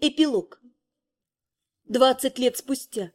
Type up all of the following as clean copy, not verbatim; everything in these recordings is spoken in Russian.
Эпилог. 20 лет спустя.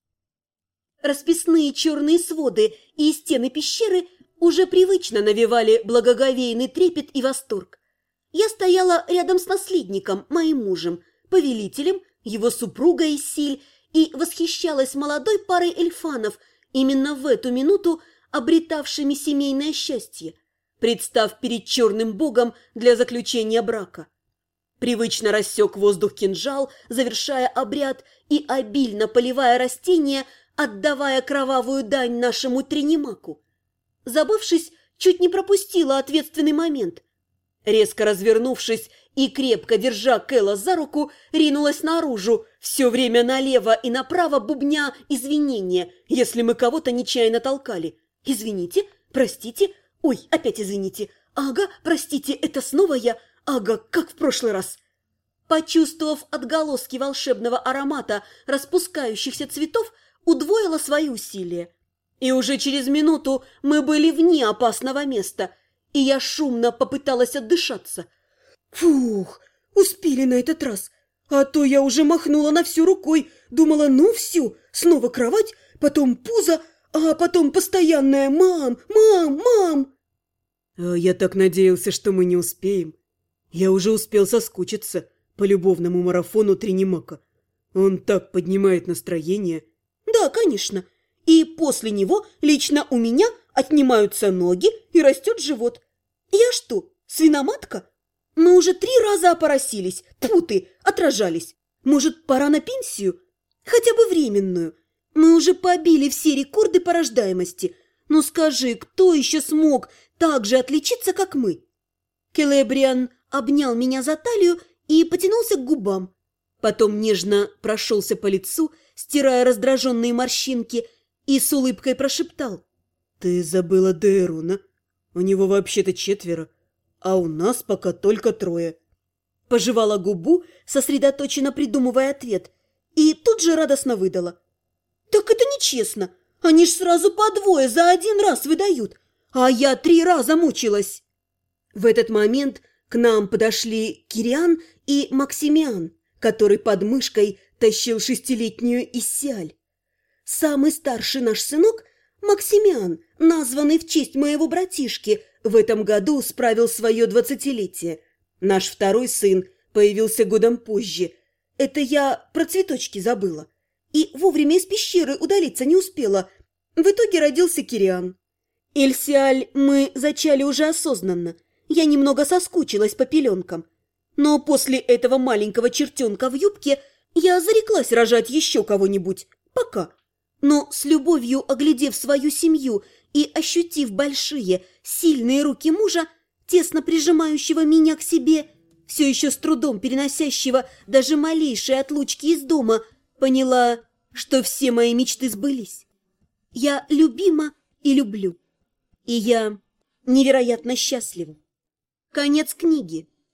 Расписные черные своды и стены пещеры уже привычно навевали благоговейный трепет и восторг. Я стояла рядом с наследником, моим мужем, повелителем, его супругой Исиль, и восхищалась молодой парой эльфанов, именно в эту минуту обретавшими семейное счастье, представ перед черным богом для заключения брака. Привычно рассек воздух кинжал, завершая обряд и обильно поливая растения, отдавая кровавую дань нашему Тринимаку. Забывшись, чуть не пропустила ответственный момент. Резко развернувшись и крепко держа Кэла за руку, ринулась наружу, все время налево и направо бубня извинения, если мы кого-то нечаянно толкали. «Извините, простите, ой, опять извините, ага, простите, это снова я, ага, как в прошлый раз». Почувствовав отголоски волшебного аромата распускающихся цветов, удвоила свои усилия. И уже через минуту мы были вне опасного места, и я шумно попыталась отдышаться. Фух, успели на этот раз, а то я уже махнула на всю рукой, думала, ну все, снова кровать, потом пузо, а потом постоянное «мам, мам, мам». Я так надеялся, что мы не успеем. Я уже успел соскучиться по любовному марафону Тринимака. Он так поднимает настроение. Да, конечно. И после него лично у меня отнимаются ноги и растет живот. Я что, свиноматка? Мы уже 3 раза опоросились. Тьфу ты, отражались. Может, пора на пенсию? Хотя бы временную. Мы уже побили все рекорды по рождаемости. Ну скажи, кто еще смог так же отличиться, как мы? Келебриан обнял меня за талию и потянулся к губам. Потом нежно прошелся по лицу, стирая раздраженные морщинки, и с улыбкой прошептал. «Ты забыла Дейруна. У него вообще-то 4, а у нас пока только 3. Пожевала губу, сосредоточенно придумывая ответ, и тут же радостно выдала. «Так это нечестно. Они ж сразу по 2 за 1 раз выдают, а я 3 раза мучилась». В этот момент к нам подошли Кириан и Максимиан, который под мышкой тащил 6-летнюю Иссиаль. Самый старший наш сынок, Максимиан, названный в честь моего братишки, в этом году справил свое 20-летие. Наш второй сын появился годом позже. Это я про цветочки забыла. И вовремя из пещеры удалиться не успела. В итоге родился Кириан. Эльсиаль мы зачали уже осознанно. Я немного соскучилась по пеленкам. Но после этого маленького чертенка в юбке я зареклась рожать еще кого-нибудь. Пока. Но с любовью оглядев свою семью и ощутив большие, сильные руки мужа, тесно прижимающего меня к себе, все еще с трудом переносящего даже малейшие отлучки из дома, поняла, что все мои мечты сбылись. Я любима и люблю. И я невероятно счастлива. Конец книги.